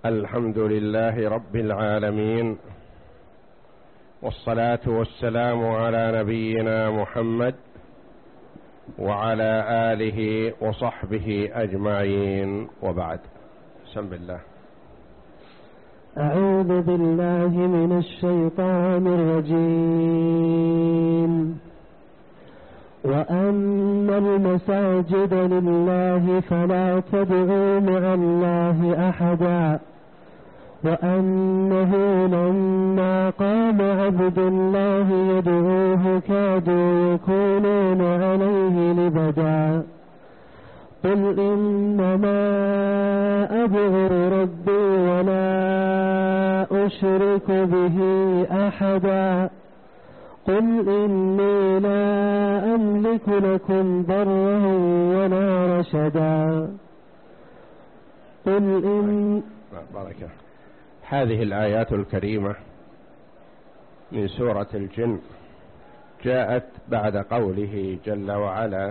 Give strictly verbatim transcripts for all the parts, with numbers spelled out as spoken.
الحمد لله رب العالمين، والصلاة والسلام على نبينا محمد وعلى آله وصحبه أجمعين، وبعد. بسم الله. أعوذ بالله من الشيطان الرجيم. وأن المساجد لله فلا تدعوا مع الله أحدا وأنه لما قام عبد الله يدعوه كادوا يكونون عليه لبدا قل إنما أدعو ربي ولا أشرك به أحدا قل إني لا أملك لكم ضرا ولا رشدا قل إن بركة. هذه الآيات الكريمة من سورة الجن جاءت بعد قوله جل وعلا: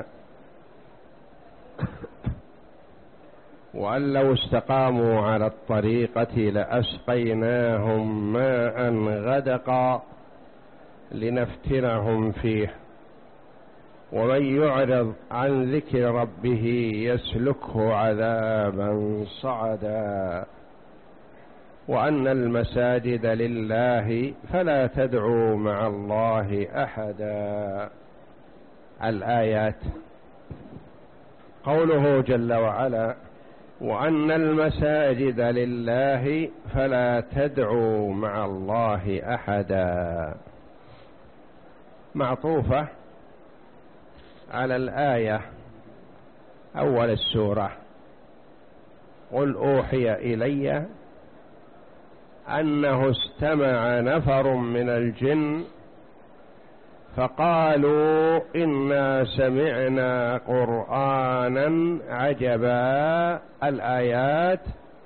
وأن لو استقاموا على الطريقة لأسقيناهم ماء غدقا لنفتنهم فيه ومن يعرض عن ذكر ربه يسلكه عذابا صعدا وأن المساجد لله فلا تدعوا مع الله أحدا. الآيات. قوله جل وعلا: وأن المساجد لله فلا تدعوا مع الله أحدا، معطوفة على الآية أول السورة: قل أوحي إلي أنه استمع نفر من الجن فقالوا إنا سمعنا قرآنا عجبا. الآيات: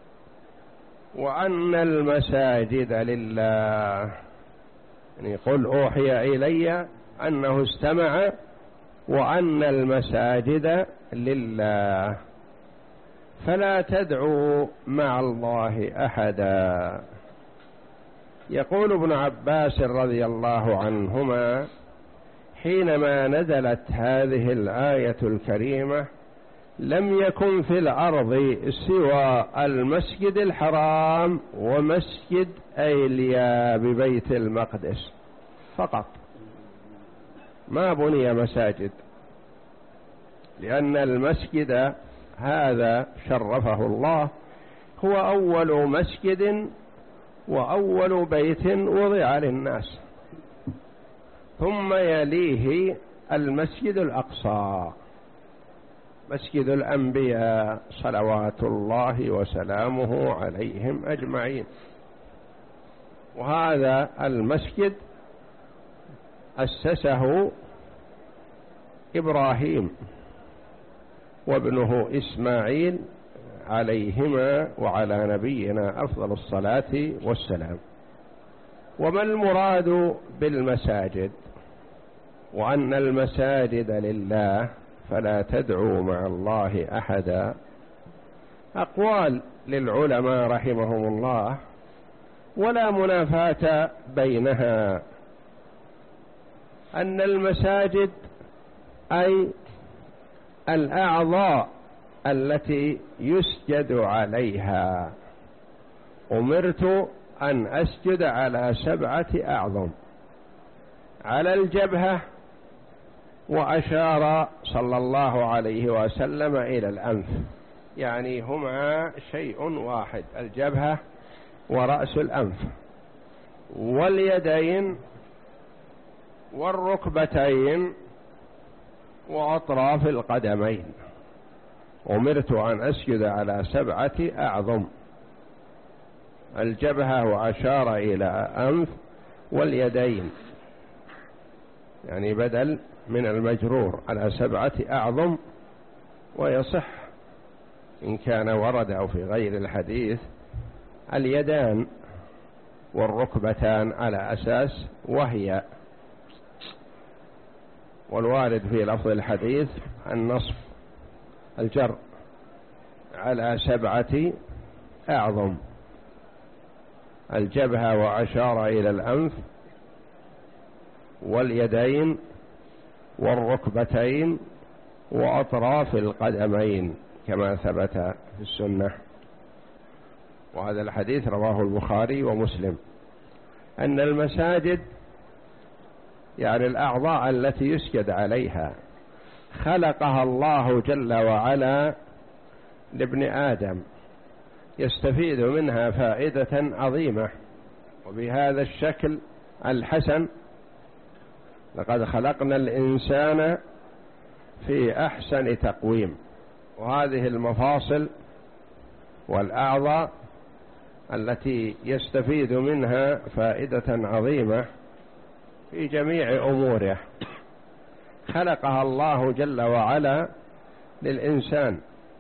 وأن المساجد لله، يعني قل أوحي إلي أنه استمع وأن المساجد لله فلا تدعوا مع الله أحدا. يقول ابن عباس رضي الله عنهما: حينما نزلت هذه الآية الكريمة لم يكن في الأرض سوى المسجد الحرام ومسجد أيليا ببيت المقدس فقط، ما بني مساجد، لأن المسجد هذا شرفه الله هو أول مسجد وأول بيت وضع للناس، ثم يليه المسجد الأقصى مسجد الأنبياء صلوات الله وسلامه عليهم أجمعين. وهذا المسجد أسسه إبراهيم وابنه إسماعيل عليهما وعلى نبينا أفضل الصلاة والسلام. وما المراد بالمساجد؟ وأن المساجد لله فلا تدعوا مع الله أحدا. أقوال للعلماء رحمهم الله ولا منافاة بينها. أن المساجد أي الأعضاء التي يسجد عليها. أمرت أن أسجد على سبعة أعظم: على الجبهة، وأشار صلى الله عليه وسلم إلى الأنف، يعني هما شيء واحد، الجبهة ورأس الأنف، واليدين والركبتين وأطراف القدمين. أمرت أن أسجد على سبعة أعظم: الجبهة وأشار إلى أنف، واليدين، يعني بدل من المجرور، على سبعة أعظم. ويصح إن كان ورد أو في غير الحديث اليدان والركبتان على أساس وهي، والوارد في لفظ الحديث النصف الجر على سبعة أعظم. الجبهة وأشار إلى الأنف واليدين والركبتين وأطراف القدمين كما ثبت في السنة. وهذا الحديث رواه البخاري ومسلم، أن المساجد يعني الأعضاء التي يسجد عليها خلقها الله جل وعلا لابن آدم يستفيد منها فائدة عظيمة وبهذا الشكل الحسن. لقد خلقنا الإنسان في أحسن تقويم، وهذه المفاصل والأعضاء التي يستفيد منها فائدة عظيمة في جميع أموره خلقها الله جل وعلا للإنسان.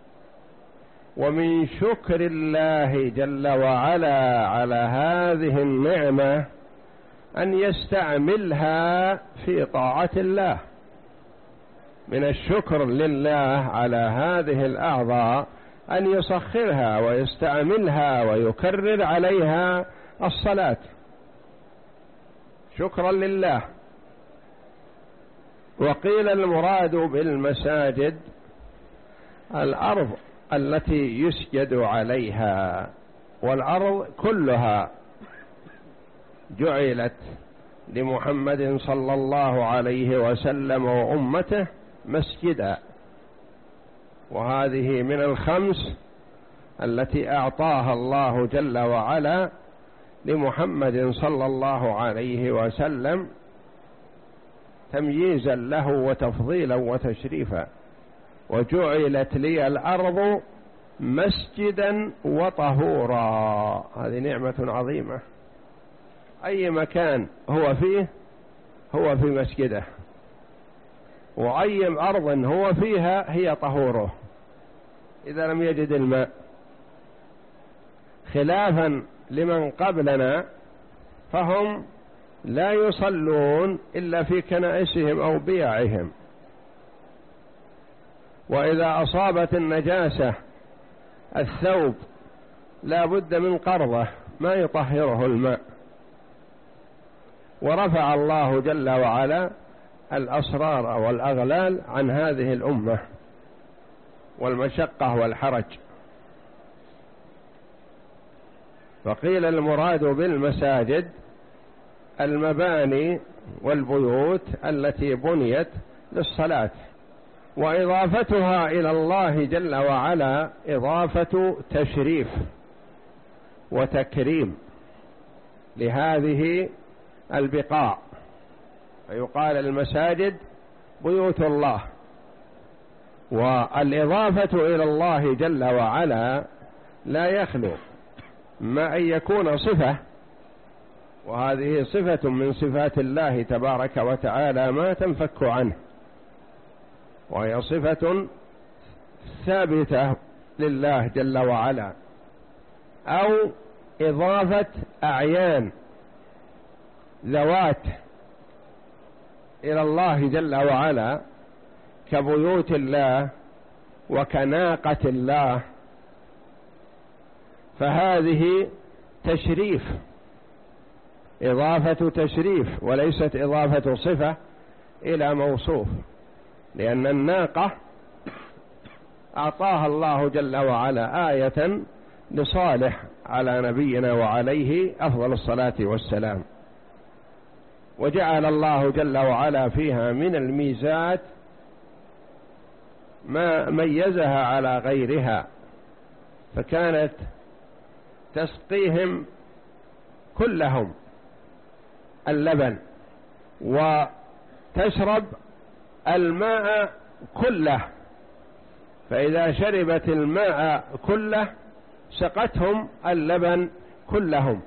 ومن شكر الله جل وعلا على هذه النعمة أن يستعملها في طاعة الله. من الشكر لله على هذه الأعضاء أن يسخرها ويستعملها ويكرر عليها الصلاة شكرا لله. وقيل المراد بالمساجد الأرض التي يسجد عليها، والأرض كلها جعلت لمحمد صلى الله عليه وسلم وأمته مسجدا، وهذه من الخمس التي أعطاها الله جل وعلا لمحمد صلى الله عليه وسلم تمييزا له وتفضيلا وتشريفا. وجعلت لي الأرض مسجدا وطهورا، هذه نعمة عظيمة. أي مكان هو فيه هو في مسجده، وأي أرض هو فيها هي طهوره إذا لم يجد الماء، خلافا لمن قبلنا فهم لا يصلون إلا في كنائسهم أو بيعهم، وإذا أصابت النجاسة الثوب لا بد من قرضه ما يطهره الماء. ورفع الله جل وعلا الأسرار والأغلال عن هذه الأمة والمشقة والحرج. فقيل المراد بالمساجد المباني والبيوت التي بنيت للصلاة، وإضافتها إلى الله جل وعلا إضافة تشريف وتكريم لهذه البقاع، فيقال المساجد بيوت الله. والإضافة إلى الله جل وعلا لا يخلو ما أن يكون صفة، وهذه صفة من صفات الله تبارك وتعالى ما تنفك عنه، وهي صفة ثابتة لله جل وعلا، أو إضافة أعيان ذوات إلى الله جل وعلا كبيوت الله وكناقة الله، فهذه تشريف، إضافة تشريف وليست إضافة صفة إلى موصوف، لأن الناقة أعطاها الله جل وعلا آية لصالح على نبينا وعليه أفضل الصلاة والسلام، وجعل الله جل وعلا فيها من الميزات ما ميزها على غيرها، فكانت تسقيهم كلهم اللبن وتشرب الماء كله، فإذا شربت الماء كله سقتهم اللبن كلهم،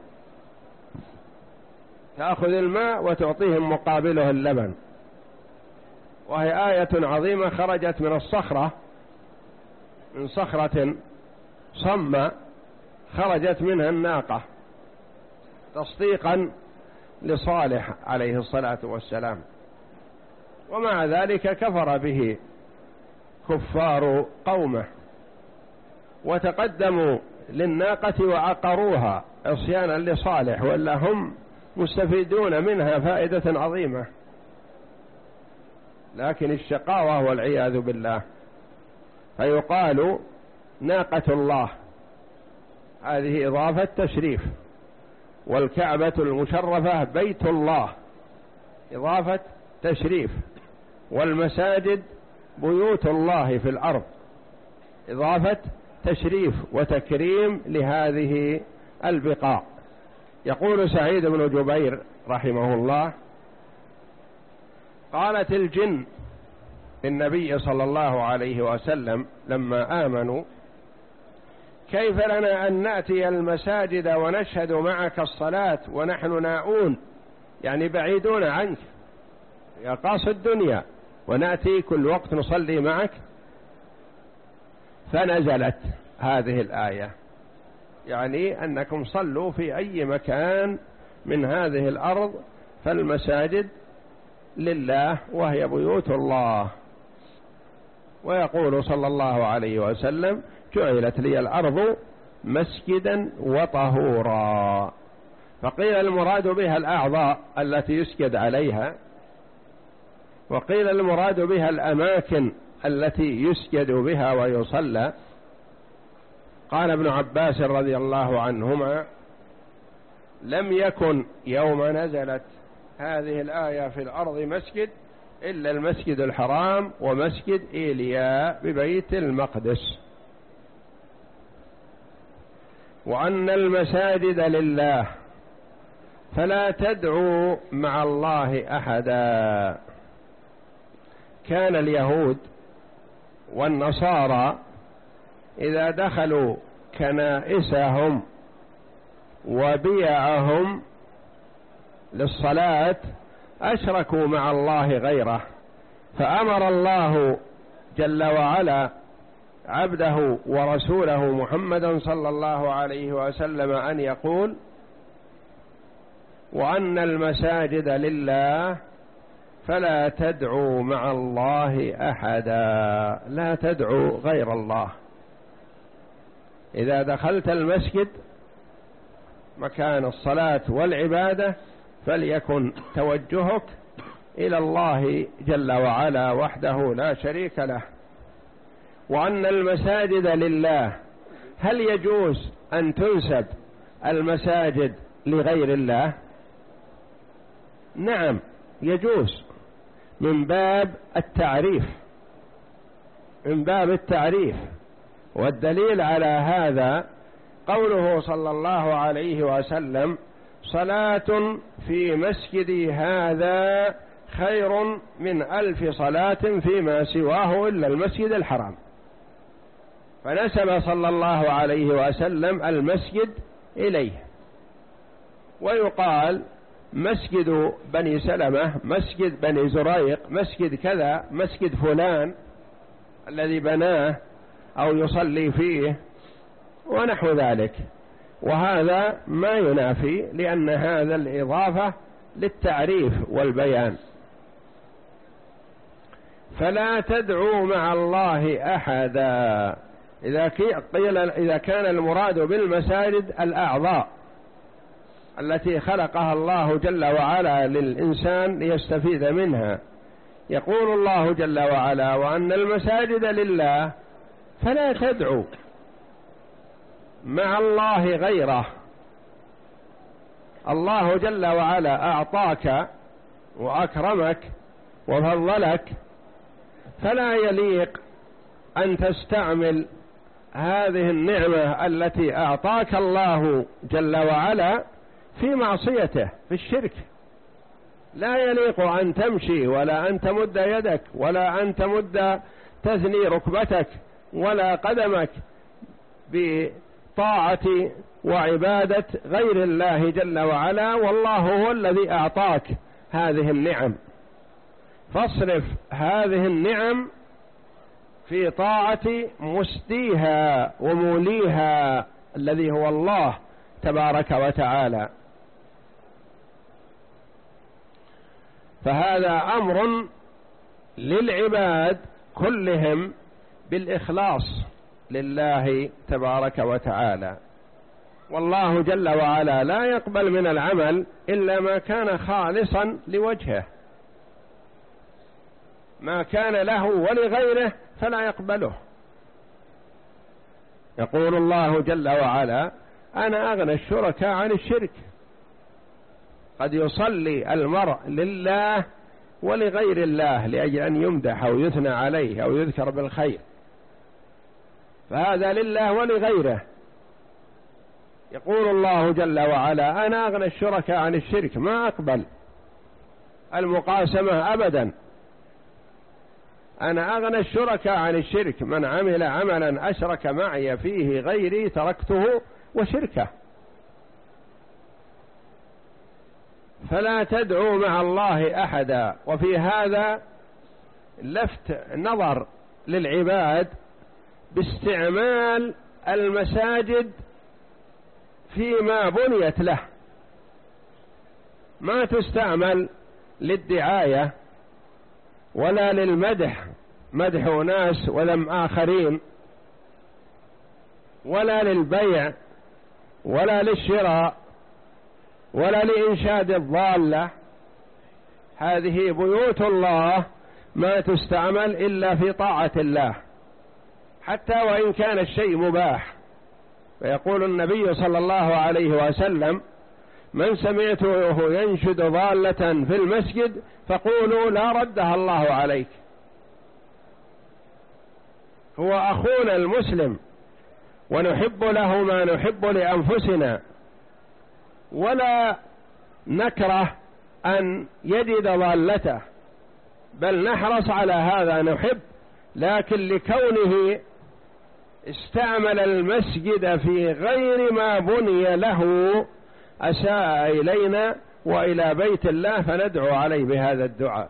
تأخذ الماء وتعطيهم مقابله اللبن. وهي آية عظيمة خرجت من الصخرة، من صخرة صمة خرجت منها الناقة تصديقا لصالح عليه الصلاة والسلام، ومع ذلك كفر به كفار قومه وتقدموا للناقة وعقروها عصيانا لصالح، ولا هم مستفيدون منها فائدة عظيمة، لكن الشقاوة والعياذ بالله. فيقال ناقة الله، هذه إضافة تشريف، والكعبة المشرفة بيت الله إضافة تشريف، والمساجد بيوت الله في الأرض إضافة تشريف وتكريم لهذه البقاع. يقول سعيد بن جبير رحمه الله: قالت الجن للنبي صلى الله عليه وسلم لما آمنوا: كيف لنا أن نأتي المساجد ونشهد معك الصلاة ونحن ناؤون، يعني بعيدون عنك يا قاصد الدنيا، ونأتي كل وقت نصلي معك؟ فنزلت هذه الآية، يعني أنكم صلوا في أي مكان من هذه الأرض، فالمساجد لله وهي بيوت الله. ويقول صلى الله عليه وسلم: جعلت لي الأرض مسجدا وطهورا. فقيل المراد بها الأعضاء التي يسجد عليها، وقيل المراد بها الأماكن التي يسجد بها ويصلى. قال ابن عباس رضي الله عنهما: لم يكن يوم نزلت هذه الآية في الأرض مسجد إلا المسجد الحرام ومسجد إيليا ببيت المقدس، وأن المساجد لله فلا تدعوا مع الله أحدا. كان اليهود والنصارى إذا دخلوا كنائسهم وبيعهم للصلاة أشركوا مع الله غيره، فأمر الله جل وعلا عبده ورسوله محمدا صلى الله عليه وسلم أن يقول: وأن المساجد لله فلا تدعوا مع الله أحدا، لا تدعوا غير الله. إذا دخلت المسجد مكان الصلاة والعبادة فليكن توجهك إلى الله جل وعلا وحده لا شريك له. وأن المساجد لله، هل يجوز أن تنسب المساجد لغير الله؟ نعم يجوز، من باب التعريف، من باب التعريف. والدليل على هذا قوله صلى الله عليه وسلم: صلاة في مسجدي هذا خير من ألف صلاة فيما سواه إلا المسجد الحرام. فنسب صلى الله عليه وسلم المسجد إليه. ويقال مسجد بني سلمة، مسجد بني زريق، مسجد كذا، مسجد فلان الذي بناه أو يصلي فيه ونحو ذلك. وهذا ما ينافي، لأن هذا الإضافة للتعريف والبيان. فلا تدعوا مع الله أحدا. إذا قيل إذا كان المراد بالمساجد الأعضاء التي خلقها الله جل وعلا للإنسان ليستفيد منها، يقول الله جل وعلا: وأن المساجد لله فلا تدعوا مع الله غيره. الله جل وعلا أعطاك وأكرمك وفضلك، فلا يليق أن تستعمل هذه النعمة التي أعطاك الله جل وعلا في معصيته، في الشرك. لا يليق أن تمشي ولا أن تمد يدك ولا أن تمد تثني ركبتك ولا قدمك بطاعة وعبادة غير الله جل وعلا، والله هو الذي أعطاك هذه النعم. فاصرف هذه النعم في طاعة مسديها وموليها الذي هو الله تبارك وتعالى. فهذا أمر للعباد كلهم بالإخلاص لله تبارك وتعالى. والله جل وعلا لا يقبل من العمل إلا ما كان خالصا لوجهه، ما كان له ولغيره فلا يقبله. يقول الله جل وعلا: أنا أغنى الشركاء عن الشرك. قد يصلي المرء لله ولغير الله لأجل أن يمدح أو يثنى عليه أو يذكر بالخير، فهذا لله ولغيره. يقول الله جل وعلا: أنا أغنى الشركاء عن الشرك، ما أقبل المقاسمة أبدا. أنا أغنى الشركاء عن الشرك، من عمل عملا أشرك معي فيه غيري تركته وشركه. فلا تدعوا مع الله أحدا. وفي هذا لفت نظر للعباد باستعمال المساجد فيما بنيت له، ما تستعمل للدعاية ولا للمدح، مدح ناس وذم آخرين، ولا للبيع ولا للشراء ولا لإنشاد الضالة. هذه بيوت الله ما تستعمل إلا في طاعة الله، حتى وإن كان الشيء مباح. فيقول النبي صلى الله عليه وسلم: من سمعته ينشد ضالة في المسجد فقولوا لا ردها الله عليك. هو أخونا المسلم ونحب له ما نحب لأنفسنا، ولا نكره أن يجد ضالته، بل نحرص على هذا، نحب. لكن لكونه استعمل المسجد في غير ما بني له أساء إلينا وإلى بيت الله، فندعو عليه بهذا الدعاء.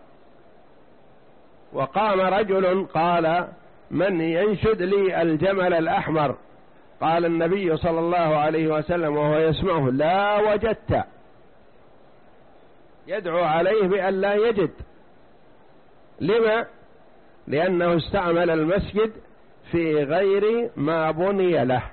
وقام رجل قال: من ينشد لي الجمل الأحمر؟ قال النبي صلى الله عليه وسلم وهو يسمعه: لا وجدت. يدعو عليه بأن لا يجد. لما؟ لأنه استعمل المسجد في غير ما بني له.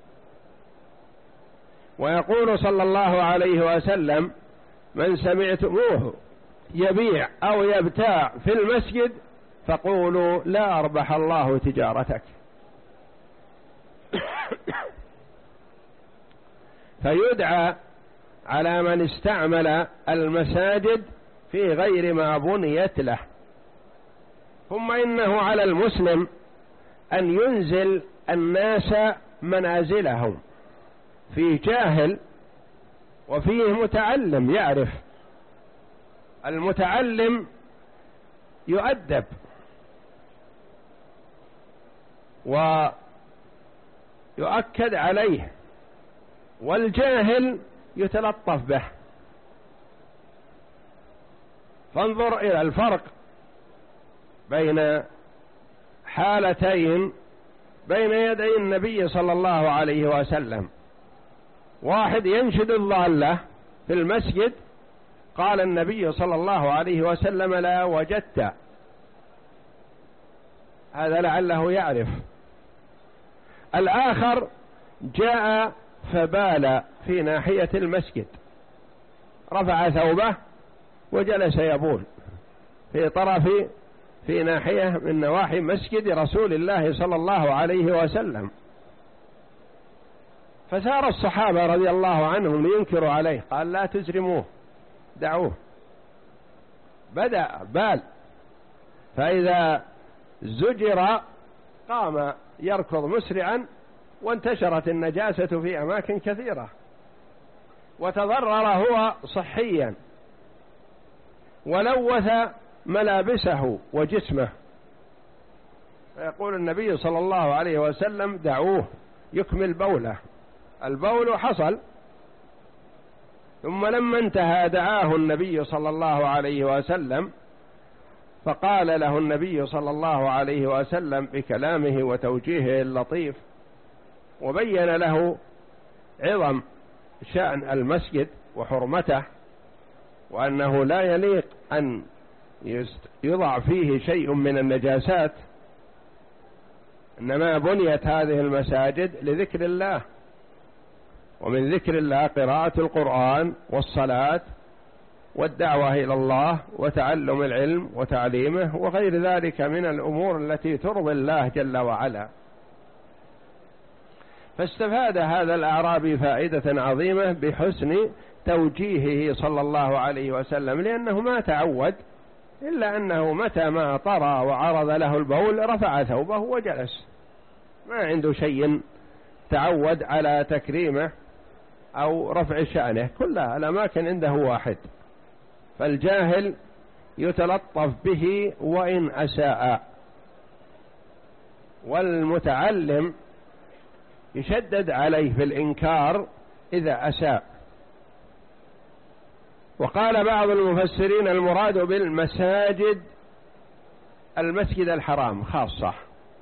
ويقول صلى الله عليه وسلم: من سمعتموه يبيع أو يبتاع في المسجد فقولوا لا أربح الله تجارتك. فيدعى على من استعمل المساجد في غير ما بنيت له. ثم إنه على المسلم أن ينزل الناس منازلهم، فيه جاهل وفيه متعلم يعرف. المتعلم يؤدب ويؤكد عليه، والجاهل يتلطف به. فانظر إلى الفرق بين حالتين بين يدي النبي صلى الله عليه وسلم. واحد ينشد الضالة في المسجد، قال النبي صلى الله عليه وسلم: لا وجدت. هذا لعله يعرف. الآخر جاء فبال في ناحية المسجد، رفع ثوبه وجلس يبول في طرف في ناحية من نواحي مسجد رسول الله صلى الله عليه وسلم. فسار الصحابة رضي الله عنهم لينكروا عليه، قال: لا تزرموه، دعوه. بدأ بال، فإذا زجر قام يركض مسرعا، وانتشرت النجاسة في أماكن كثيرة، وتضرر هو صحيا، ولوث ملابسه وجسمه. فيقول النبي صلى الله عليه وسلم: دعوه يكمل بوله. البول حصل. ثم لما انتهى دعاه النبي صلى الله عليه وسلم، فقال له النبي صلى الله عليه وسلم بكلامه وتوجيهه اللطيف، وبين له عظم شأن المسجد وحرمته، وأنه لا يليق أن يضع فيه شيء من النجاسات، إنما بنيت هذه المساجد لذكر الله، ومن ذكر الله قراءة القرآن والصلاة والدعوة إلى الله وتعلم العلم وتعليمه وغير ذلك من الأمور التي ترضي الله جل وعلا. فاستفاد هذا الأعرابي فائدة عظيمة بحسن توجيهه صلى الله عليه وسلم، لأنه ما تعود إلا أنه متى ما طرى وعرض له البول رفع ثوبه وجلس، ما عنده شيء تعود على تكريمه أو رفع شأنه، كلها الأماكن عنده واحد. فالجاهل يتلطف به وإن أساء، والمتعلم يشدد عليه في الإنكار إذا أساء. وقال بعض المفسرين المراد بالمساجد المسجد الحرام خاصة.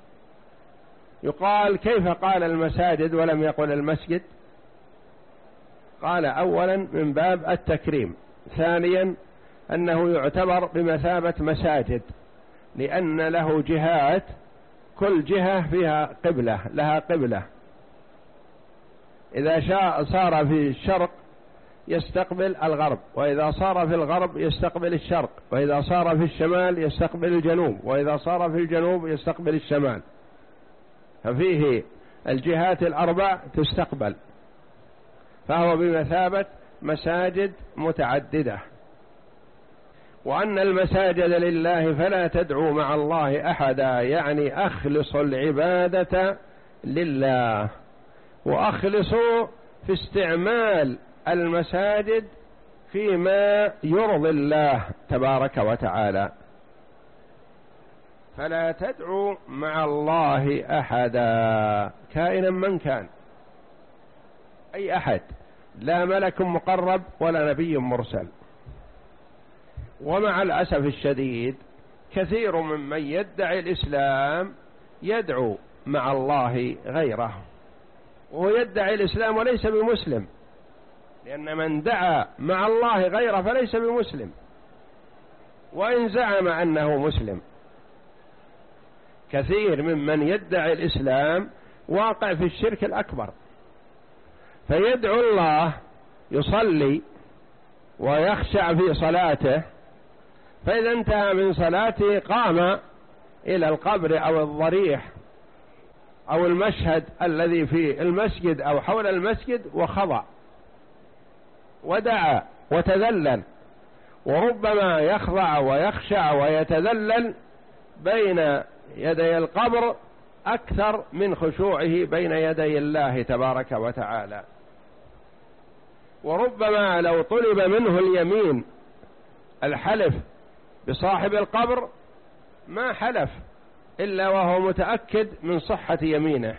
يقال كيف قال المساجد ولم يقل المسجد؟ قال أولا من باب التكريم، ثانيا أنه يعتبر بمثابة مساجد لأن له جهات، كل جهة فيها قبلة، لها قبلة. إذا شاء صار في الشرق يستقبل الغرب، وإذا صار في الغرب يستقبل الشرق، وإذا صار في الشمال يستقبل الجنوب، وإذا صار في الجنوب يستقبل الشمال. ففيه الجهات الأربع تستقبل، فهو بمثابة مساجد متعددة. وأن المساجد لله فلا تدعوا مع الله أحدا، يعني أخلصوا العبادة لله، وأخلصوا في استعمال المساجد فيما يرضي الله تبارك وتعالى. فلا تدعوا مع الله أحدا كائنا من كان، أي أحد، لا ملك مقرب ولا نبي مرسل. ومع الأسف الشديد كثير ممن يدعي الإسلام يدعو مع الله غيره، وهو يدعي الإسلام وليس بمسلم، لأن من دعا مع الله غيره فليس بمسلم وإن زعم أنه مسلم. كثير ممن يدعي الإسلام واقع في الشرك الأكبر، فيدعو الله، يصلي ويخشع في صلاته، فإذا انتهى من صلاته قام إلى القبر أو الضريح أو المشهد الذي في المسجد أو حول المسجد وخضع ودعا وتذلل، وربما يخضع ويخشع ويتذلل بين يدي القبر أكثر من خشوعه بين يدي الله تبارك وتعالى. وربما لو طلب منه اليمين الحلف بصاحب القبر ما حلف إلا وهو متأكد من صحة يمينه،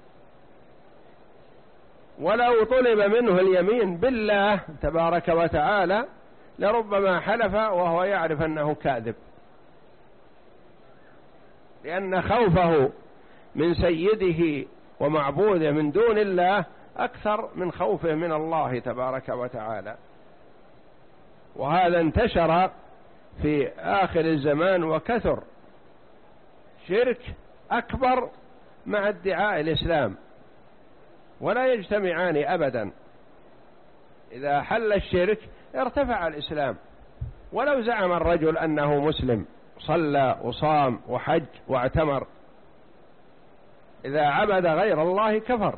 ولو طلب منه اليمين بالله تبارك وتعالى لربما حلف وهو يعرف أنه كاذب، لأن خوفه من سيده ومعبوده من دون الله أكثر من خوفه من الله تبارك وتعالى. وهذا انتشر في آخر الزمان وكثر، شرك أكبر مع ادعاء الإسلام، ولا يجتمعان أبدا. إذا حل الشرك ارتفع الإسلام، ولو زعم الرجل أنه مسلم صلى وصام وحج واعتمر، إذا عبد غير الله كفر.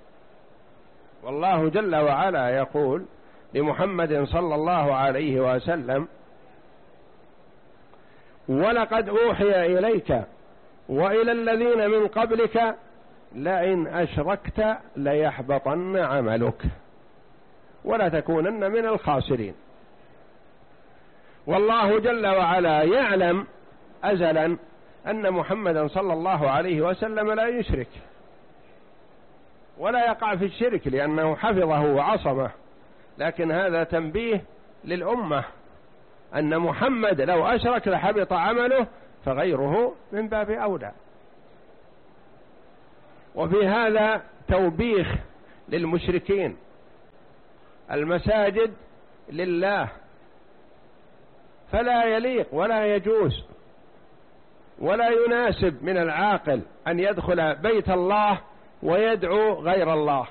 والله جل وعلا يقول لمحمد صلى الله عليه وسلم: ولقد أوحي إليك وإلى الذين من قبلك لئن أشركت ليحبطن عملك ولا تكونن من الخاسرين. والله جل وعلا يعلم أزلا أن محمدا صلى الله عليه وسلم لا يشرك ولا يقع في الشرك لأنه حفظه وعصمه، لكن هذا تنبيه للأمة أن محمد لو أشرك لحبط عمله، فغيره من باب أولى. وفي هذا توبيخ للمشركين. المساجد لله، فلا يليق ولا يجوز ولا يناسب من العاقل أن يدخل بيت الله ويدعو غير الله.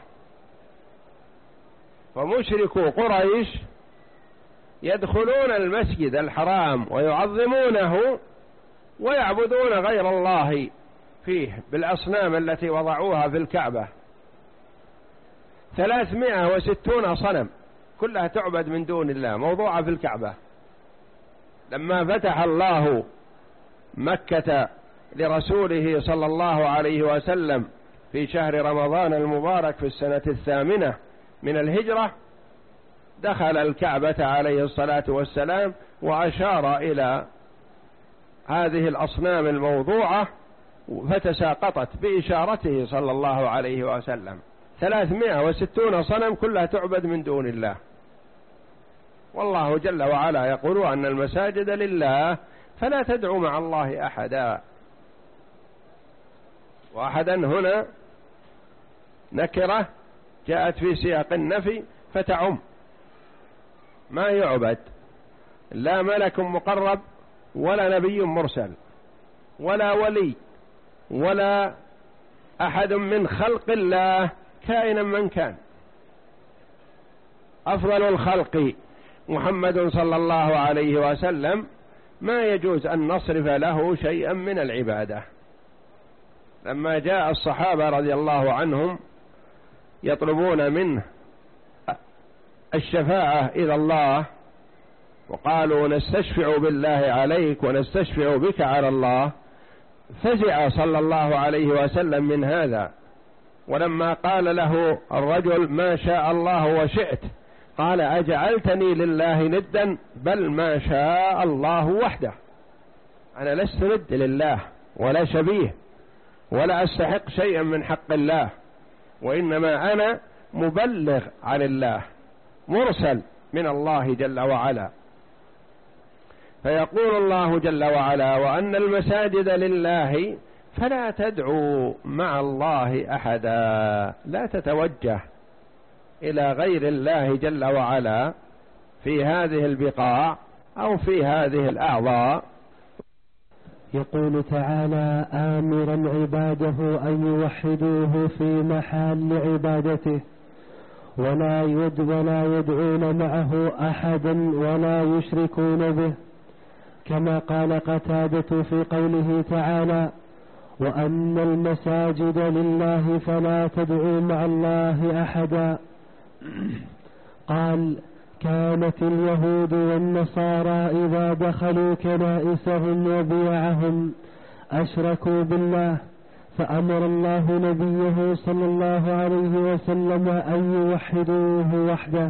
فمشركو قريش يدخلون المسجد الحرام ويعظمونه ويعبدون غير الله فيه بالأصنام التي وضعوها في الكعبة، ثلاثمائة وستون صنم كلها تعبد من دون الله موضوعة في الكعبة. لما فتح الله مكة لرسوله صلى الله عليه وسلم في شهر رمضان المبارك في السنة الثامنة من الهجرة، دخل الكعبة عليه الصلاة والسلام وأشار إلى هذه الأصنام الموضوعة فتساقطت بإشارته صلى الله عليه وسلم. ثلاثمائة وستون صنم كلها تعبد من دون الله. والله جل وعلا يقول أن المساجد لله فلا تدعوا مع الله أحدا. وأحدا هنا نكرة جاءت في سياق النفي فتعم، ما يعبد لا ملك مقرب ولا نبي مرسل ولا ولي ولا أحد من خلق الله كائنا من كان. أفضل الخلق محمد صلى الله عليه وسلم ما يجوز أن نصرف له شيئا من العبادة. لما جاء الصحابة رضي الله عنهم يطلبون منه الشفاعة إلى الله وقالوا نستشفع بالله عليك ونستشفع بك على الله، فزع صلى الله عليه وسلم من هذا. ولما قال له الرجل ما شاء الله وشئت قال أجعلتني لله ندا بل ما شاء الله وحده، أنا لست ند لله ولا شبيه ولا أستحق شيئا من حق الله، وإنما أنا مبلغ عن الله مرسل من الله جل وعلا. فيقول الله جل وعلا وأن المساجد لله فلا تدعوا مع الله أحدا، لا تتوجه إلى غير الله جل وعلا في هذه البقاع أو في هذه الأعضاء. يقول تعالى آمرا عباده أن يوحدوه في محل عبادته ولا يد ولا يدعون معه أحدا ولا يشركون به، كما قال قتادة في قوله تعالى وأن المساجد لله فلا تدعوا مع الله أحدا. قال كانت اليهود والنصارى إذا دخلوا كنائسهم وبيعهم أشركوا بالله، فأمر الله نبيه صلى الله عليه وسلم أن يوحدوه وحده.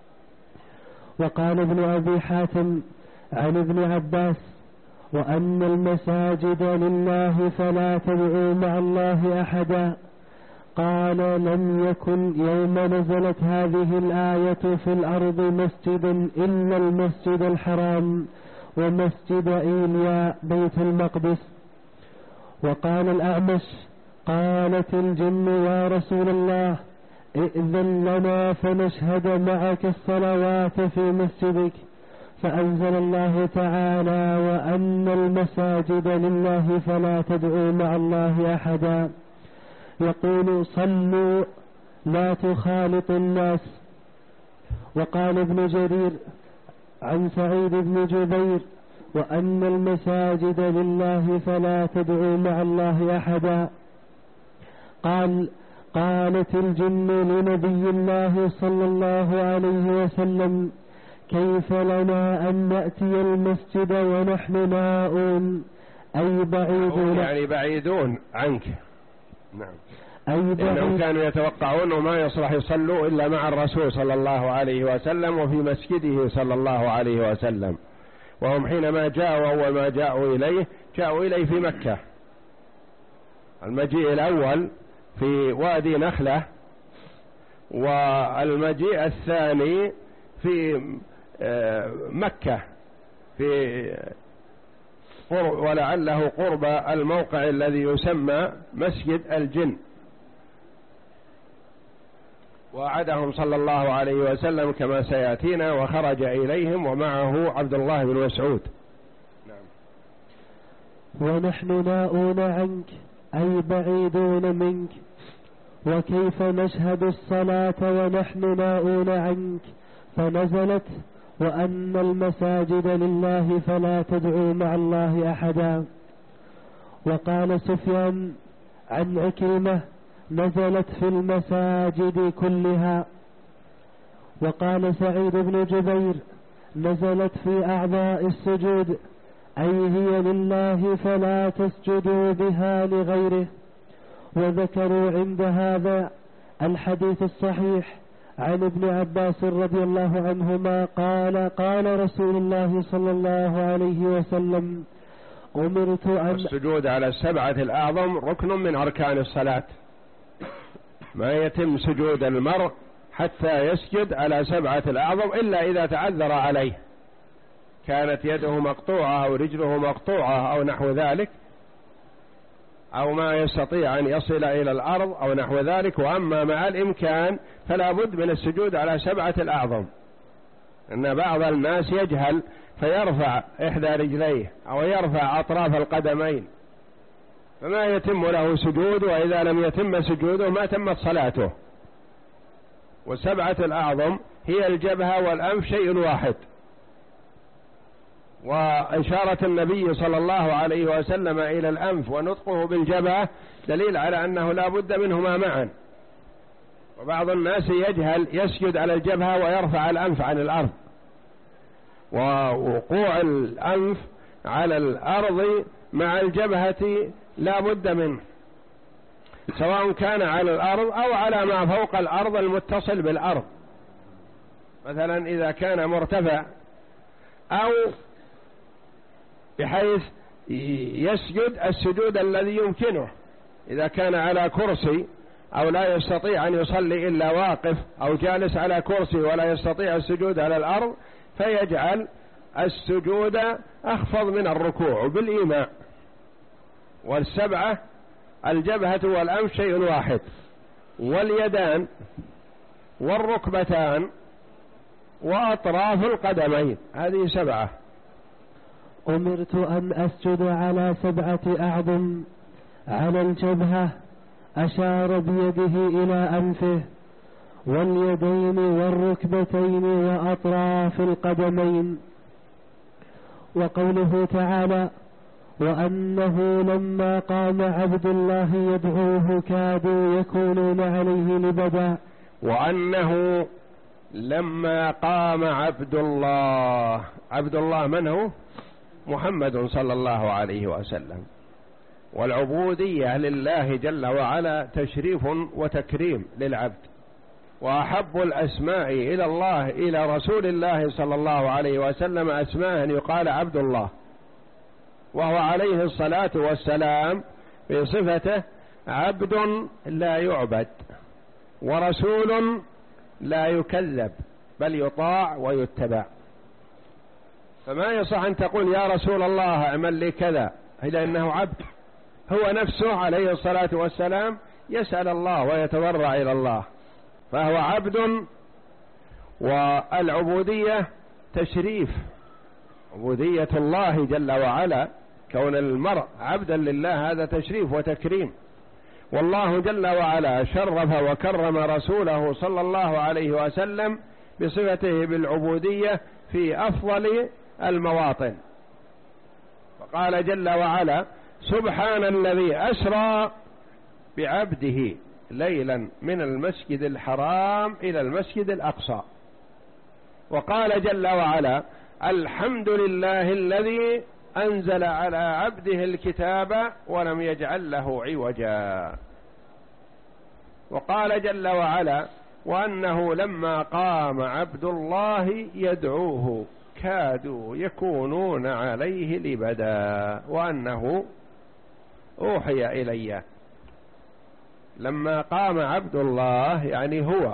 وقال ابن أبي حاتم عن ابن عباس وأن المساجد لله فلا تدعوا مع الله أحدا، قال لم يكن يوم نزلت هذه الآية في الأرض مسجد إلا المسجد الحرام ومسجد إيليا بيت المقدس. وقال الأعمش قالت الجن يا رسول الله ائذن لنا فنشهد معك الصلوات في مسجدك، فأنزل الله تعالى وأن المساجد لله فلا تدعوا مع الله أحدا، يقول صلوا لا تخالطوا الناس. وقال ابن جرير عن سعيد بن جبير وأن المساجد لله فلا تدعوا مع الله أحدا. قال قالت الجن لنبي الله صلى الله عليه وسلم كيف لنا أن نأتي المسجد ونحن ناؤون أي بعيدون، يعني بعيدون عنك. نعم، أي بعيد إنهم كانوا يتوقعون ما يصلح يصلوا إلا مع الرسول صلى الله عليه وسلم وفي مسجده صلى الله عليه وسلم. وهم حينما جاءوا أول ما جاءوا إليه جاءوا إليه في مكة. المجيء الأول في وادي نخلة والمجيء الثاني في مكة في ولعله قرب الموقع الذي يسمى مسجد الجن. وعدهم صلى الله عليه وسلم كما سيأتينا وخرج إليهم ومعه عبد الله بن مسعود. ونحن ناؤون عنك أي بعيدون منك، وكيف نشهد الصلاة ونحن ناؤون عنك، فنزلت وأن المساجد لله فلا تدعوا مع الله أحدا. وقال سفيان عن عكرمة نزلت في المساجد كلها. وقال سعيد بن جبير نزلت في أعضاء السجود أي هي لله فلا تسجدوا بها لغيره. وذكروا عند هذا الحديث الصحيح عن ابن عباس رضي الله عنهما قال قال رسول الله صلى الله عليه وسلم أمرت أن السجود على السبعة الأعظم ركن من أركان الصلاة، ما يتم سجود المرء حتى يسجد على سبعة الأعظم إلا إذا تعذر عليه، كانت يده مقطوعة أو رجله مقطوعة أو نحو ذلك، أو ما يستطيع أن يصل إلى الأرض أو نحو ذلك. وأما مع الإمكان فلا بد من السجود على سبعة الأعظم، أن بعض الناس يجهل فيرفع إحدى رجليه أو يرفع أطراف القدمين فما يتم له سجود، وإذا لم يتم سجوده ما تمت صلاته. والسبعة الأعظم هي الجبهة والأنف شيء واحد. وإشارة النبي صلى الله عليه وسلم إلى الأنف ونطقه بالجبهة دليل على أنه لا بد منهما معا. وبعض الناس يجهل يسجد على الجبهة ويرفع الأنف عن الأرض، ووقوع الأنف على الأرض مع الجبهة لا بد منه، سواء كان على الأرض أو على ما فوق الأرض المتصل بالأرض، مثلا إذا كان مرتفع أو بحيث يسجد السجود الذي يمكنه، إذا كان على كرسي أو لا يستطيع أن يصلي إلا واقف، أو جالس على كرسي ولا يستطيع السجود على الأرض، فيجعل السجود أخفض من الركوع بالإيماء. والسبعة الجبهة والأنف شيء واحد، واليدان والركبتان وأطراف القدمين، هذه سبعة. أمرت أن أسجد على سبعة أعظم، على الجبهة أشار بيده إلى أنفه، واليدين والركبتين وأطراف القدمين. وقوله تعالى وأنه لما قام عبد الله يدعوه كادوا يكونون عليه لبدا. وأنه لما قام عبد الله، عبد الله من هو؟ محمد صلى الله عليه وسلم. والعبودية لله جل وعلا تشريف وتكريم للعبد، وأحب الأسماء إلى الله إلى رسول الله صلى الله عليه وسلم أسماء يقال عبد الله، وهو عليه الصلاة والسلام في صفته عبد لا يعبد، ورسول لا يكذب بل يطاع ويتبع. فما يصح أن تقول يا رسول الله اعمل لي كذا، إلا أنه عبد، هو نفسه عليه الصلاة والسلام يسأل الله ويتضرع إلى الله، فهو عبد. والعبودية تشريف، عبودية الله جل وعلا، كون المرء عبدا لله هذا تشريف وتكريم. والله جل وعلا شرف وكرم رسوله صلى الله عليه وسلم بصفته بالعبودية في أفضل المواطن، فقال جل وعلا سبحان الذي أسرى بعبده ليلا من المسجد الحرام إلى المسجد الأقصى. وقال جل وعلا الحمد لله الذي أنزل على عبده الكتاب ولم يجعل له عوجا. وقال جل وعلا وأنه لما قام عبد الله يدعوه كادوا يكونون عليه لبدا، وأنه أوحي إلي. لما قام عبد الله يعني هو،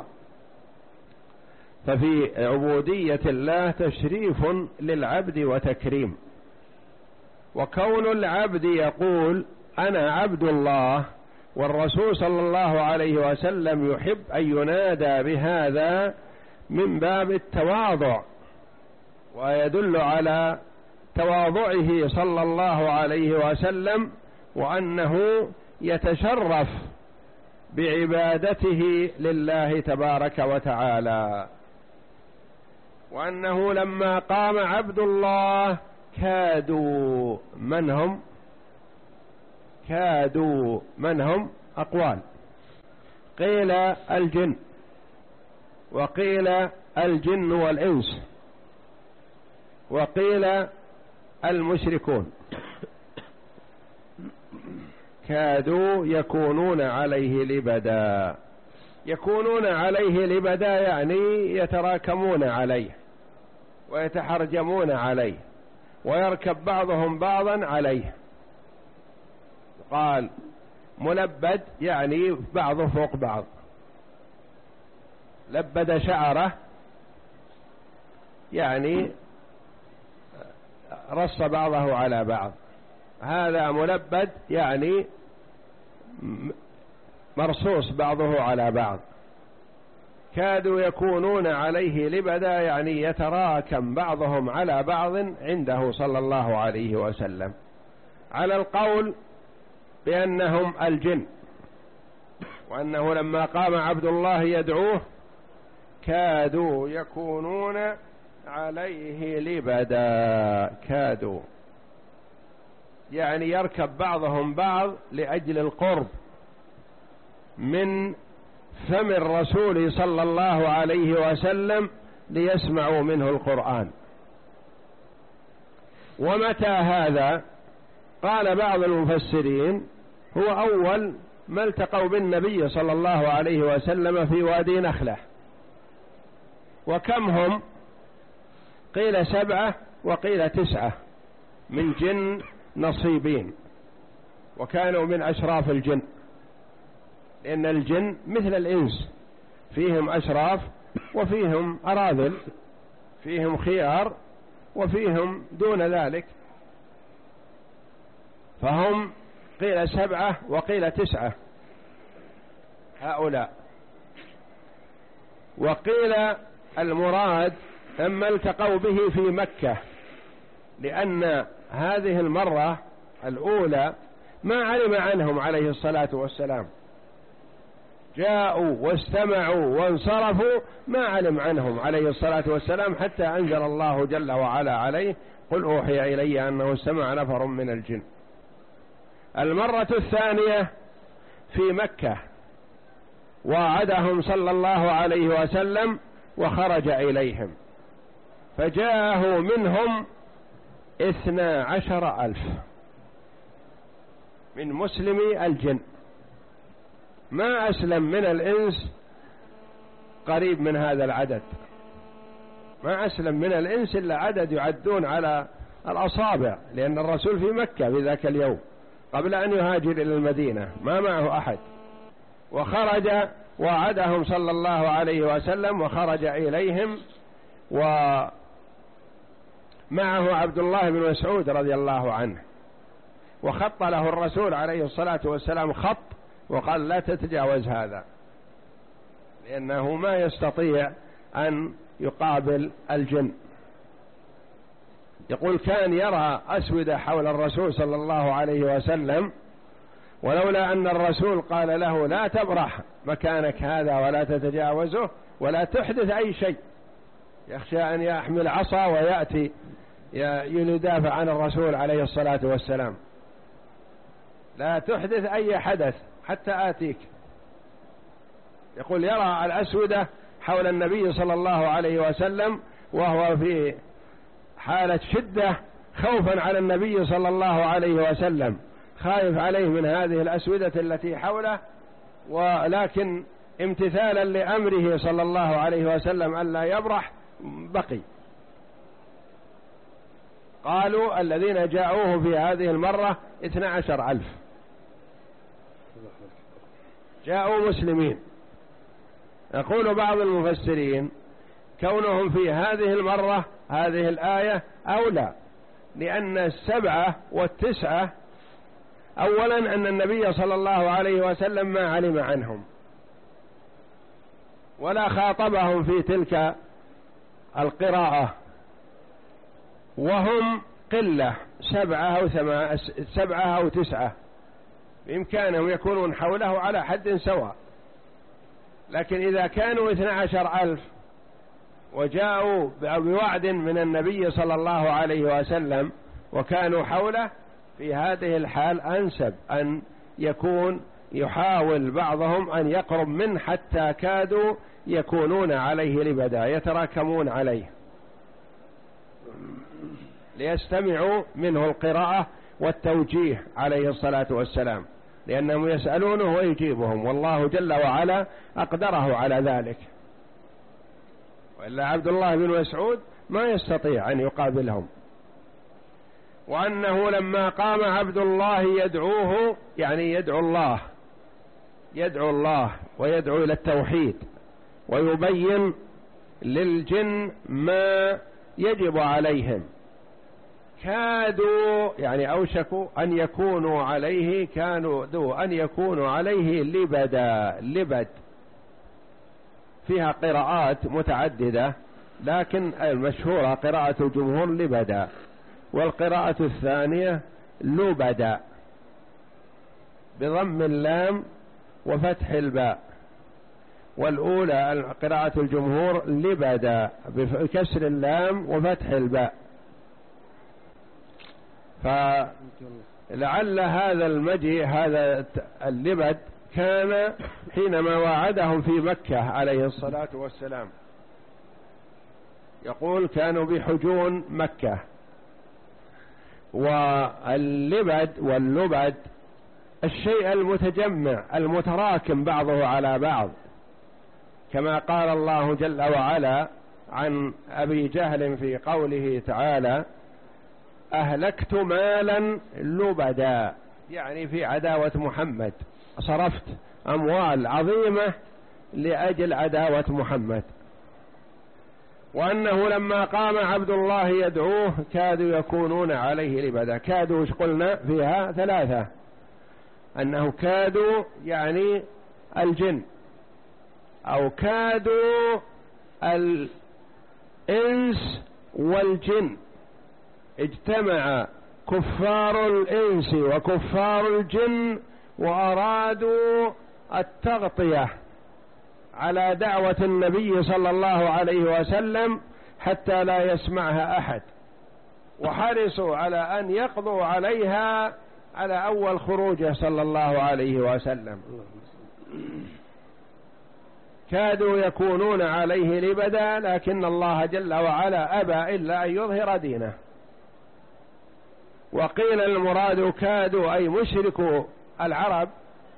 ففي عبودية الله تشريف للعبد وتكريم. وكون العبد يقول أنا عبد الله، والرسول صلى الله عليه وسلم يحب أن ينادى بهذا من باب التواضع، ويدل على تواضعه صلى الله عليه وسلم، وأنه يتشرف بعبادته لله تبارك وتعالى، وأنه لما قام عبد الله كادوا من هم كادوا من هم أقوال، قيل الجن، وقيل الجن والإنس، وقيل المشركون، كادوا يكونون عليه لبدا. يكونون عليه لبدا يعني يتراكمون عليه ويتحرجمون عليه ويركب بعضهم بعضا عليه. قال ملبد يعني بعضه فوق بعض، لبد شعره يعني رص بعضه على بعض، هذا ملبد يعني مرصوص بعضه على بعض. كادوا يكونون عليه لبدا يعني يتراكم بعضهم على بعض عنده صلى الله عليه وسلم، على القول بأنهم الجن، وأنه لما قام عبد الله يدعوه كادوا يكونون عليه لبدا. كادوا يعني يركب بعضهم بعض لأجل القرب من فم الرسول صلى الله عليه وسلم ليسمعوا منه القرآن. ومتى هذا؟ قال بعض المفسرين هو أول ما التقوا بالنبي صلى الله عليه وسلم في وادي نخلة. وكم هم؟ قيل سبعة وقيل تسعة من جن نصيبين، وكانوا من أشراف الجن، لأن الجن مثل الإنس فيهم أشراف وفيهم أراذل، فيهم خيار وفيهم دون ذلك، فهم قيل سبعة وقيل تسعة هؤلاء. وقيل المراد أما التقوا به في مكة، لأن هذه المرة الأولى ما علم عنهم عليه الصلاة والسلام، جاءوا واستمعوا وانصرفوا، ما علم عنهم عليه الصلاة والسلام حتى أنزل الله جل وعلا عليه قل أوحي إلي أنه استمع نفر من الجن. المرة الثانية في مكة وعدهم صلى الله عليه وسلم وخرج إليهم، فجاءه منهم اثنا عشر ألف من مسلمي الجن، ما أسلم من الإنس قريب من هذا العدد، ما أسلم من الإنس إلا عدد يعدون على الأصابع، لأن الرسول في مكة في ذاك اليوم قبل أن يهاجر إلى المدينة ما معه أحد. وخرج وعدهم صلى الله عليه وسلم وخرج إليهم، ومعه عبد الله بن مسعود رضي الله عنه، وخط له الرسول عليه الصلاة والسلام خط وقال لا تتجاوز هذا، لأنه ما يستطيع أن يقابل الجن. يقول كان يرى أسودة حول الرسول صلى الله عليه وسلم، ولولا أن الرسول قال له لا تبرح مكانك هذا ولا تتجاوزه ولا تحدث أي شيء، يخشى أن يحمل عصا ويأتي يدافع عن الرسول عليه الصلاة والسلام، لا تحدث أي حدث حتى آتيك. يقول يرى الأسودة حول النبي صلى الله عليه وسلم وهو في حالة شدة خوفا على النبي صلى الله عليه وسلم، خايف عليه من هذه الأسودة التي حوله، ولكن امتثالا لأمره صلى الله عليه وسلم ألا يبرح بقي. قالوا الذين جاءوه في هذه المرة اثنى عشر ألف جاءوا مسلمين. يقول بعض المفسرين كونهم في هذه المرة هذه الآية أولى، لأن السبعة والتسعة أولا أن النبي صلى الله عليه وسلم ما علم عنهم ولا خاطبهم في تلك القراءة، وهم قلة سبعة أو ثمانية سبعة أو تسعة بإمكانهم يكونون حوله على حد سواء. لكن إذا كانوا اثنى عشر ألف وجاءوا بوعد من النبي صلى الله عليه وسلم وكانوا حوله، في هذه الحال أنسب أن يكون يحاول بعضهم أن يقرب منه حتى كادوا يكونون عليه لبدا، يتراكمون عليه ليستمعوا منه القراءة والتوجيه عليه الصلاة والسلام، لأنهم يسألونه ويجيبهم، والله جل وعلا أقدره على ذلك. وإلا عبد الله بن مسعود ما يستطيع أن يقابلهم. وأنه لما قام عبد الله يدعوه، يعني يدعو الله يدعو الله ويدعو إلى التوحيد ويبين للجن ما يجب عليهم، كادوا يعني أوشكوا أن يكونوا عليه، كانوا ذو أن يكونوا عليه لبدا. لبد فيها قراءات متعددة، لكن المشهورة قراءة الجمهور لبدا، والقراءة الثانية لبدا بضم اللام وفتح الباء، والأولى قراءة الجمهور لبدا بكسر اللام وفتح الباء. فلعل هذا المجيء هذا اللبد كان حينما وعدهم في مكة عليه الصلاة والسلام، يقول كانوا بحجون مكة. واللبد واللبد الشيء المتجمع المتراكم بعضه على بعض، كما قال الله جل وعلا عن أبي جهل في قوله تعالى: أهلكت مالا لبدا، يعني في عداوة محمد، صرفت أموال عظيمة لأجل عداوة محمد. وأنه لما قام عبد الله يدعوه كادوا يكونون عليه لبدا. كادوا ايش قلنا فيها؟ ثلاثة، أنه كادوا يعني الجن، أو كادوا الإنس والجن، اجتمع كفار الإنس وكفار الجن وأرادوا التغطية على دعوة النبي صلى الله عليه وسلم حتى لا يسمعها أحد، وحرصوا على أن يقضوا عليها على أول خروجه صلى الله عليه وسلم. كادوا يكونون عليه لبدا، لكن الله جل وعلا أبى إلا أن يظهر دينه. وقيل المراد كادوا أي مشركوا العرب،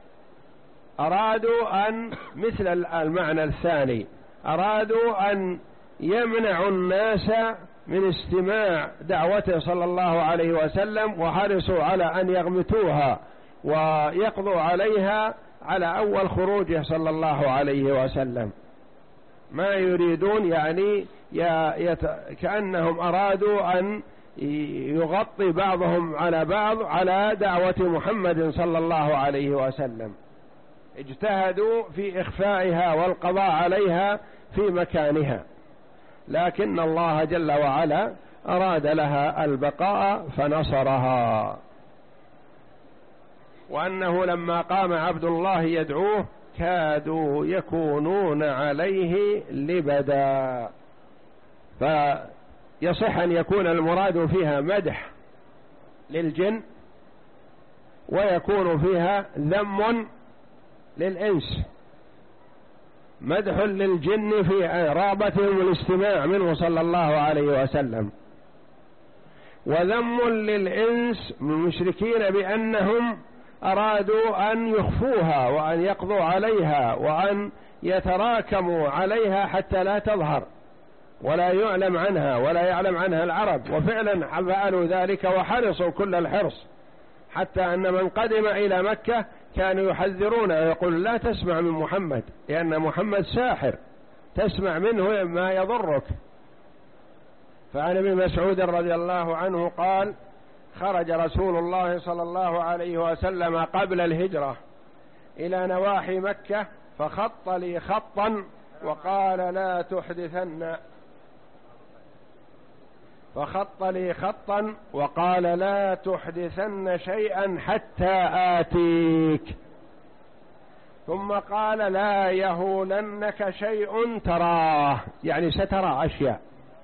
أرادوا أن مثل المعنى الثاني، أرادوا أن يمنعوا الناس من استماع دعوته صلى الله عليه وسلم، وحرصوا على أن يغمتوها ويقضوا عليها على أول خروجه صلى الله عليه وسلم. ما يريدون يعني يت... كأنهم أرادوا أن يغطي بعضهم على بعض على دعوة محمد صلى الله عليه وسلم، اجتهدوا في إخفائها والقضاء عليها في مكانها، لكن الله جل وعلا أراد لها البقاء فنصرها. وأنه لما قام عبد الله يدعوه كادوا يكونون عليه لبدا. فيصح أن يكون المراد فيها مدح للجن، ويكون فيها ذم للإنس، مدح للجن في رغبتهم الاستماع منه صلى الله عليه وسلم، وذم للإنس من المشركين بأنهم أرادوا أن يخفوها وأن يقضوا عليها وأن يتراكموا عليها حتى لا تظهر ولا يعلم عنها ولا يعلم عنها العرب. وفعلا فعلوا ذلك وحرصوا كل الحرص، حتى أن من قدم إلى مكة كانوا يحذرون ويقول لا تسمع من محمد، لأن محمد ساحر، تسمع منه ما يضرك. فعن ابن مسعود رضي الله عنه قال: خرج رسول الله صلى الله عليه وسلم قبل الهجرة إلى نواحي مكة فخط لي خطا وقال: لا تحدثن. فخط لي خطا وقال لا تحدثن شيئا حتى آتيك، ثم قال لا يهولنك شيء تراه، يعني سترى أشياء،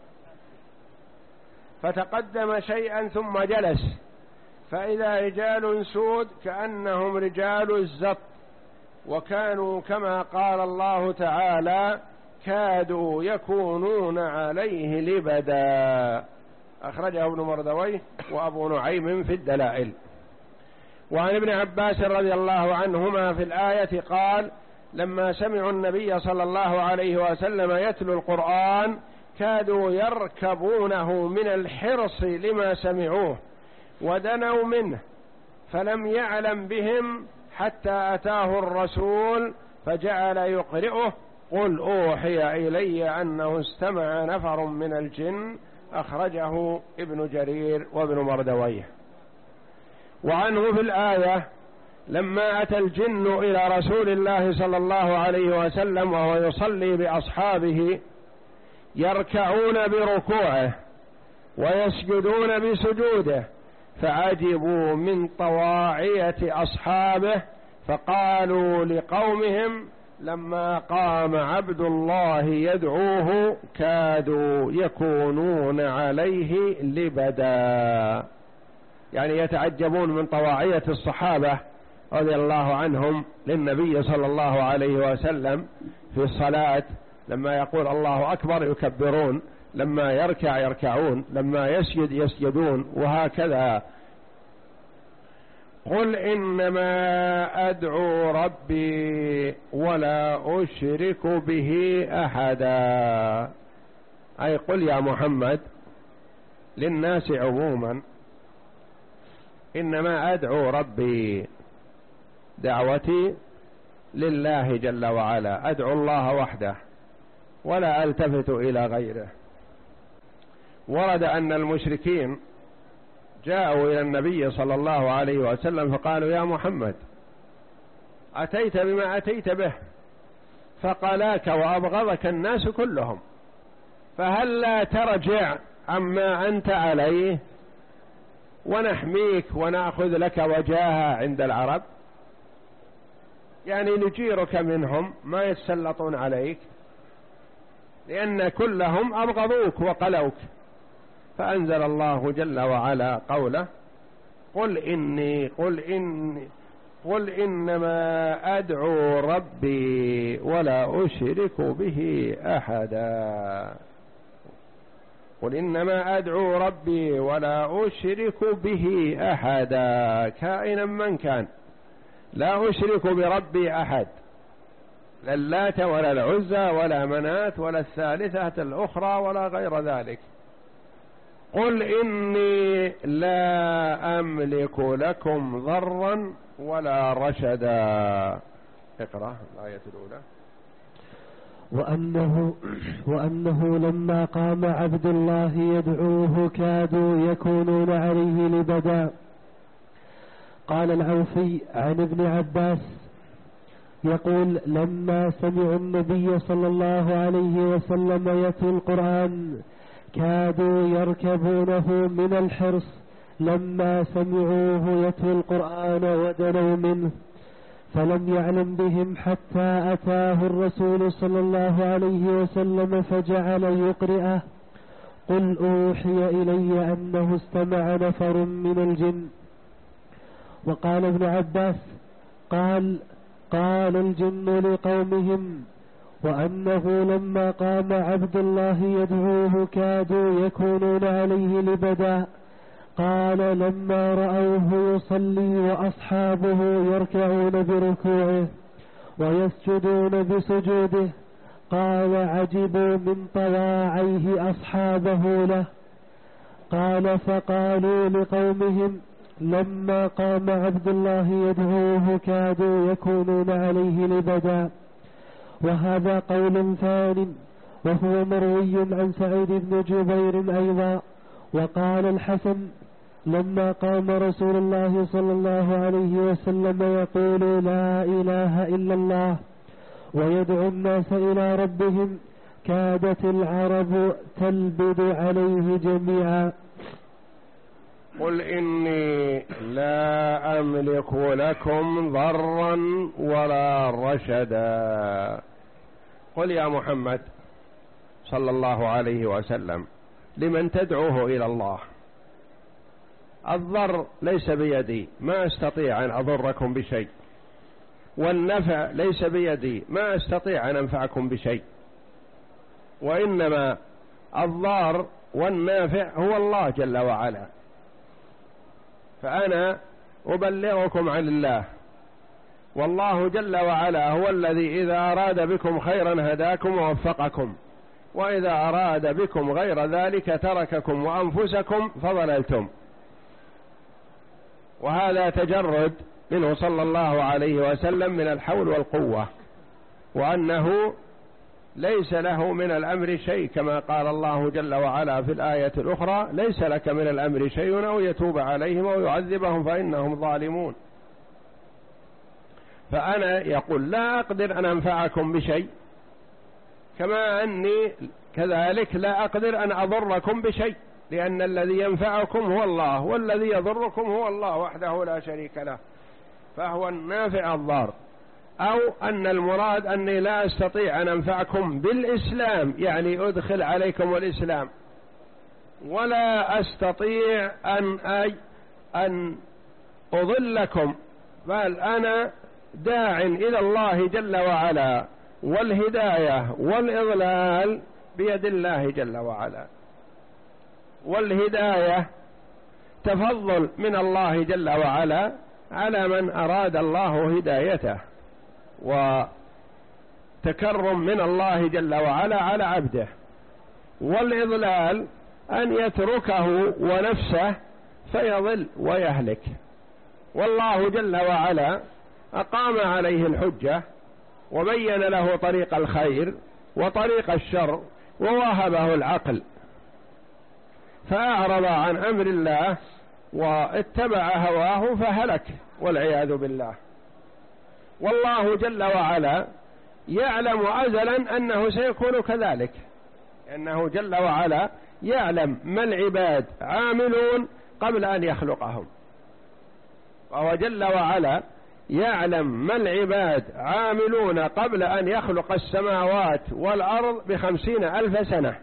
فتقدم شيئا ثم جلس، فإذا رجال سود كأنهم رجال الزط، وكانوا كما قال الله تعالى كادوا يكونون عليه لبدا، أخرجه ابن مردويه وأبو نعيم في الدلائل. وعن ابن عباس رضي الله عنهما في الآية قال لما سمعوا النبي صلى الله عليه وسلم يتلو القرآن كادوا يركبونه من الحرص لما سمعوه ودنوا منه، فلم يعلم بهم حتى أتاه الرسول فجعل يقرئه قل أوحي إلي أنه استمع نفر من الجن، أخرجه ابن جرير وابن مردويه. وعنه في الآية لما أتى الجن إلى رسول الله صلى الله عليه وسلم وهو يصلي بأصحابه يركعون بركوعه ويسجدون بسجوده، فعجبوا من طواعية أصحابه، فقالوا لقومهم لما قام عبد الله يدعوه كادوا يكونون عليه لبدا، يعني يتعجبون من طواعية الصحابة رضي الله عنهم للنبي صلى الله عليه وسلم في الصلاة، لما يقول الله أكبر يكبرون، لما يركع يركعون، لما يسجد يسجدون، وهكذا. قل إنما أدعو ربي ولا أشرك به أحدا، أي قل يا محمد للناس عموما إنما أدعو ربي، دعوتي لله جل وعلا، أدعو الله وحده ولا ألتفت إلى غيره. ورد أن المشركين جاءوا إلى النبي صلى الله عليه وسلم فقالوا يا محمد أتيت بما أتيت به فقلاك وأبغضك الناس كلهم، فهل لا ترجع عما أنت عليه ونحميك ونأخذ لك وجاهة عند العرب، يعني نجيرك منهم ما يتسلطون عليك، لأن كلهم أبغضوك وقلوك. فأنزل الله جل وعلا قوله قل إني قل إني قل إنما أدعو ربي ولا أشرك به أحدا، قل إنما أدعو ربي ولا أشرك به أحدا، كائنا من كان، لا أشرك بربي أحد، لا اللات ولا العزى ولا منات ولا الثالثة الأخرى ولا غير ذلك. قل إني لا أملك لكم ضرا ولا رشدا. اقرأ الآية الأولى. وأنه, وأنه لما قام عبد الله يدعوه كادوا يكونون عليه لبدا. قال العوفي عن ابن عباس يقول لما سمعوا النبي صلى الله عليه وسلم يتلو القرآن كادوا يركبونه من الحرص لما سمعوه يتلو القرآن ودنوا منه، فلم يعلم بهم حتى أتاه الرسول صلى الله عليه وسلم فجعل يقرئه قل أوحي إلي أنه استمع نفر من الجن. وقال ابن عباس قال قال الجن لقومهم وأنه لما قام عبد الله يدعوه كادوا يكونون عليه لبدا. قال لما رأوه يصلي وأصحابه يركعون بركوعه ويسجدون بسجوده قال عجبوا من طواعيه أصحابه له. قال فقالوا لقومهم لما قام عبد الله يدعوه كادوا يكونون عليه لبدا. وهذا قول ثان وهو مروي عن سعيد بن جبير أيضا. وقال الحسن لما قام رسول الله صلى الله عليه وسلم يقول لا إله إلا الله ويدعو الناس إلى ربهم كادت العرب تلبد عليه جميعا. قل إني لا أملك لكم ضرا ولا رشدا. قل يا محمد صلى الله عليه وسلم لمن تدعوه إلى الله، الضر ليس بيدي، ما أستطيع أن أضركم بشيء، والنفع ليس بيدي، ما أستطيع أن أنفعكم بشيء، وإنما الضار والنافع هو الله جل وعلا. فأنا أبلغكم عن الله، والله جل وعلا هو الذي إذا أراد بكم خيرا هداكم ووفقكم، وإذا أراد بكم غير ذلك ترككم وأنفسكم فضللتم. وهذا تجرد منه صلى الله عليه وسلم من الحول والقوة، وأنه ليس له من الأمر شيء، كما قال الله جل وعلا في الآية الأخرى: ليس لك من الأمر شيء أو يتوب عليهم أو يعذبهم فإنهم ظالمون. فأنا يقول لا أقدر أن أنفعكم بشيء، كما أني كذلك لا أقدر أن أضركم بشيء، لأن الذي ينفعكم هو الله، والذي يضركم هو الله وحده لا شريك له، فهو النافع الضار. أو أن المراد أني لا أستطيع أن أنفعكم بالإسلام، يعني أدخل عليكم الإسلام، ولا أستطيع أن أي أن أضلكم، بل أنا داع إلى الله جل وعلا، والهداية والإضلال بيد الله جل وعلا. والهداية تفضل من الله جل وعلا على من أراد الله هدايته، وتكرم من الله جل وعلا على عبده. والإضلال أن يتركه ونفسه فيضل ويهلك، والله جل وعلا أقام عليه الحجة وبين له طريق الخير وطريق الشر ووهبه العقل، فأعرض عن أمر الله واتبع هواه فهلك والعياذ بالله. والله جل وعلا يعلم أزلا أنه سيكون كذلك، لأنه جل وعلا يعلم ما العباد عاملون قبل أن يخلقهم، وهو جل وعلا يعلم ما العباد عاملون قبل أن يخلق السماوات والأرض بخمسين ألف سنة.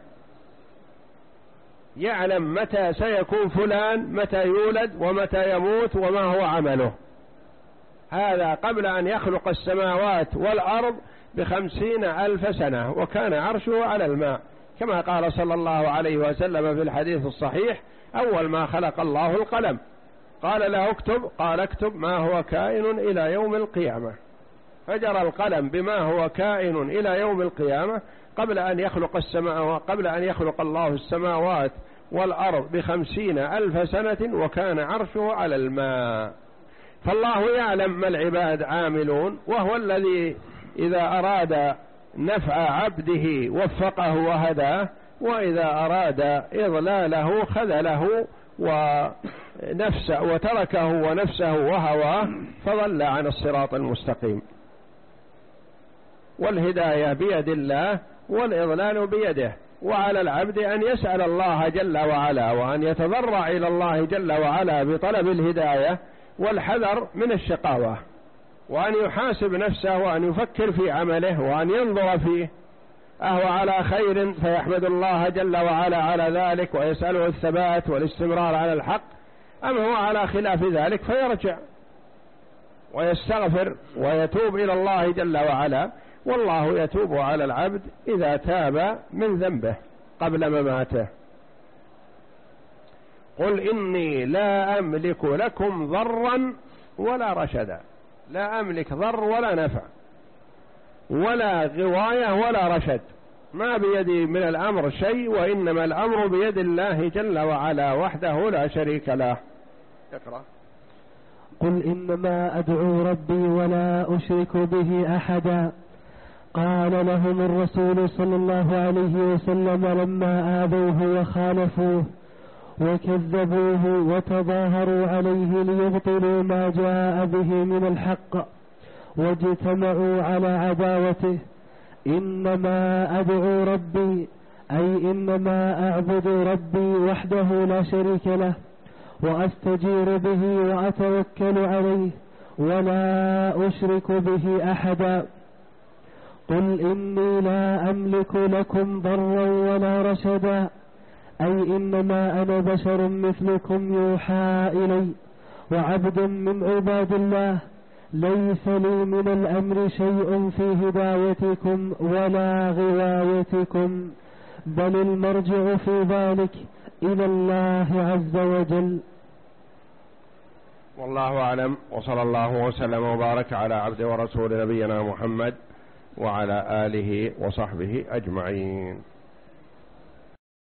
يعلم متى سيكون فلان، متى يولد ومتى يموت وما هو عمله، هذا قبل أن يخلق السماوات والأرض بخمسين ألف سنة. وكان عرشه على الماء، كما قال صلى الله عليه وسلم في الحديث الصحيح: أول ما خلق الله القلم، قال له اكتب، قال اكتب ما هو كائن إلى يوم القيامة، فجرى القلم بما هو كائن إلى يوم القيامة قبل أن يخلق السماوات، قبل أن يخلق الله السماوات والأرض بخمسين ألف سنة، وكان عرشه على الماء. فالله يعلم ما العباد عاملون، وهو الذي إذا أراد نفع عبده وفقه وهداه، وإذا أراد إضلاله خذله ونفسه وتركه ونفسه وهواه فضل عن الصراط المستقيم. والهداية بيد الله والإضلال بيده، وعلى العبد أن يسأل الله جل وعلا وأن يتضرع إلى الله جل وعلا بطلب الهداية والحذر من الشقاوة، وأن يحاسب نفسه وأن يفكر في عمله وأن ينظر فيه، أهو على خير فيحمد الله جل وعلا على ذلك ويسأله الثبات والاستمرار على الحق، أم هو على خلاف ذلك فيرجع ويستغفر ويتوب إلى الله جل وعلا. والله يتوب على العبد إذا تاب من ذنبه قبل مماته. قل إني لا أملك لكم ضرا ولا رشدا، لا أملك ضر ولا نفع ولا غواية ولا رشد، ما بيدي من الأمر شيء، وإنما الأمر بيد الله جل وعلا وحده لا شريك له. اقرأ. قل إنما أدعو ربي ولا أشرك به أحدا. قال لهم الرسول صلى الله عليه وسلم لما آذوه وخالفوه وكذبوه وتظاهروا عليه ليبطلوا ما جاء به من الحق واجتمعوا على عداوته: إنما أدعو ربي أي إنما أعبد ربي وحده لا شريك له، وأستجير به وأتوكل عليه ولا أشرك به أحدا. قل إني لا أملك لكم ضرا ولا رشدا، أي إنما أنا بشر مثلكم يوحى إلي، وعبد من عباد الله، ليس لي من الأمر شيء في هدايتكم ولا غوايتكم، بل المرجع في ذلك إلى الله عز وجل. والله أعلم، وصلى الله وسلم وبارك على عبد ورسول نبينا محمد وعلى آله وصحبه أجمعين.